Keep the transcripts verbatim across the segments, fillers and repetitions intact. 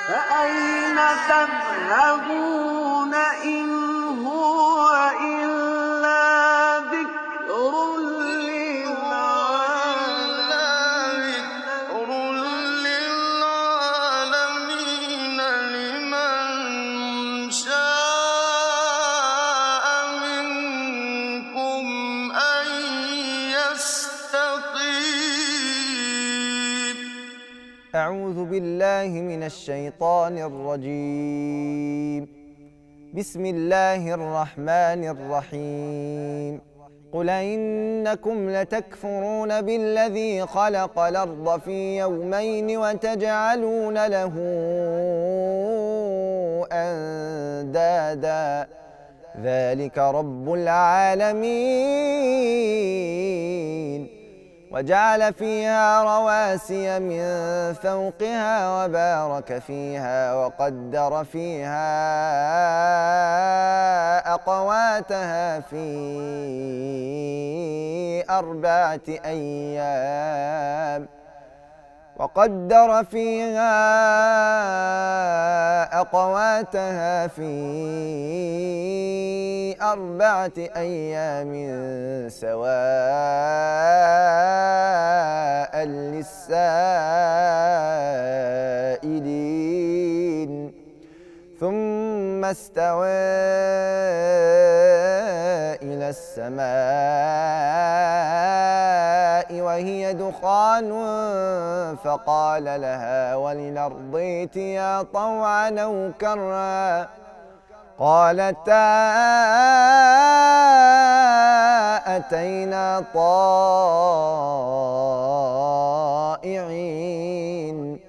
فأين تذهبون إن هو إلا ذكر للعالمين لمن شاء منكم أن يستقيم. أعوذ بالله من الشيطان الرجيم. بسم الله الرحمن الرحيم. قل إنكم لتكفرون بالذي خلق الأرض في يومين وتجعلون له أندادا ذلك رب العالمين. وجعل فيها رواسي من فوقها وبارك فيها وقدر فيها أقواتها في أربعة أيام وقدر فيها أقواتها في أربعة أيام سواء للسائلين. ثم استوى إلى السماء وهي دخان فقال لها وللأرض ائتيا طوعا أو كرها قالتا أتينا طائعين.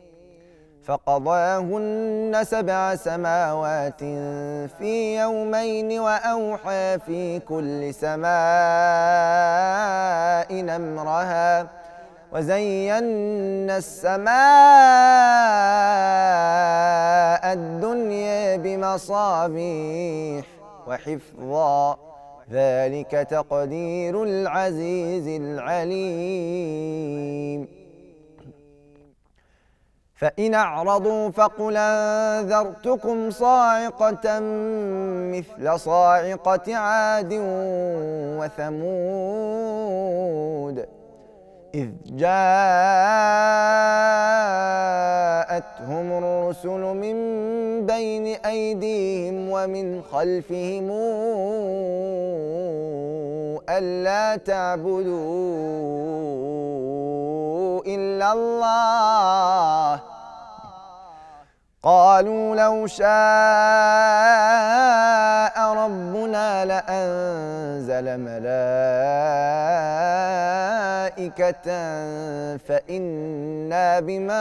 فقضاهن سبع سماوات في يومين وأوحى في كل سماء أمرها وزينا السماء الدنيا بمصابيح وحفظا ذلك تقدير العزيز العليم. فإن أعرضوا فقل أنذرتكم صاعقة مثل صاعقة عاد وثمود إذ جاءتهم الرسل من بين أيديهم ومن خلفهم ألا تعبدوا إلا الله قالوا لو شاء ربنا لأنزل ملائكة فإنا بما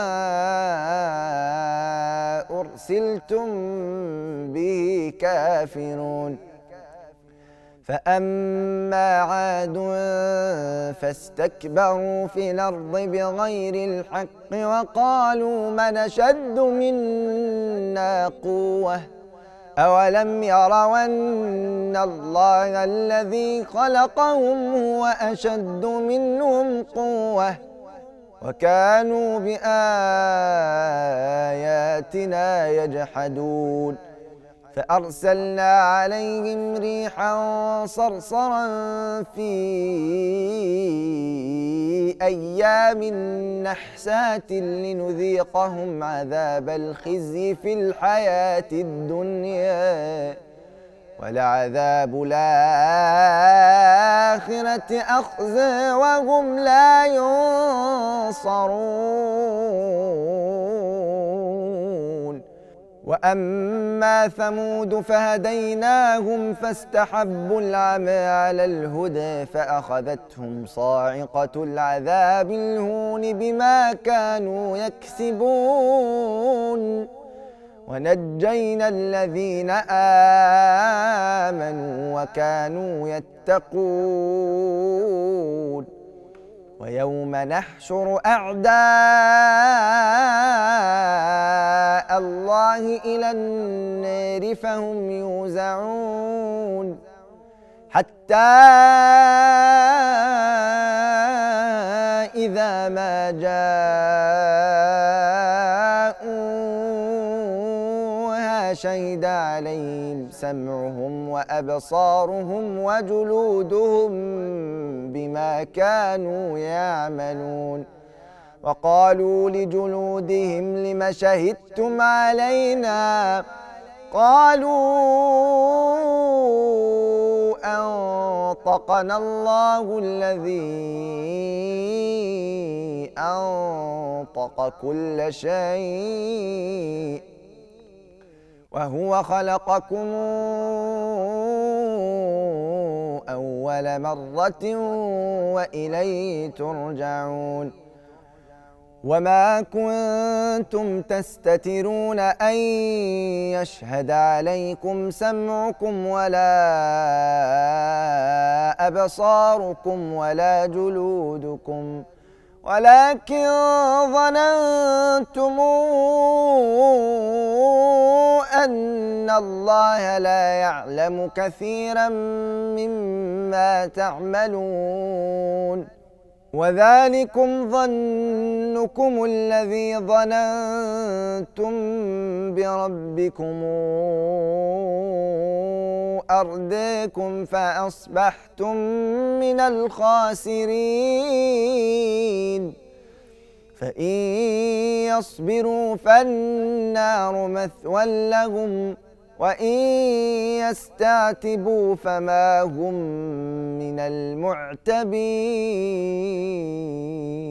أرسلتم به كافرون. فأما عاد فاستكبروا في الأرض بغير الحق وقالوا من أشد منا قوة أولم يروا أن الله الذي خلقهم هو أشد منهم قوة وكانوا بآياتنا يجحدون. فأرسلنا عليهم ريحا صرصرا في أيام نحسات لنذيقهم عذاب الخزي في الحياة الدنيا ولعذاب الآخرة أخزى وهم لا ينصرون. وأما ثمود فهديناهم فاستحبوا العمى على الهدى فأخذتهم صاعقة العذاب الهون بما كانوا يكسبون. ونجينا الذين آمنوا وكانوا يتقون. ويوم نحشر أعداء الله إلى النار فهم يوزعون حتى إذا ما جاءوا شهد عليهم سمعهم وأبصارهم وجلودهم بما كانوا يعملون. وقالوا لجلودهم لم شهدتم علينا؟ قالوا أنطقنا الله الذي أنطق كل شيء وهو خلقكم أول مرة وإليه ترجعون. وما كنتم تستترون أن يشهد عليكم سمعكم ولا أبصاركم ولا جلودكم ولكن ظننتم أن الله لا يعلم كثيرا مما تعملون. وذلكم ظنكم الذي ظننتم بربكم أرداكم فأصبحتم من الخاسرين. فإن يصبروا فالنار مثوى لهم وإن يستعتبوا فما هم من المعتبين.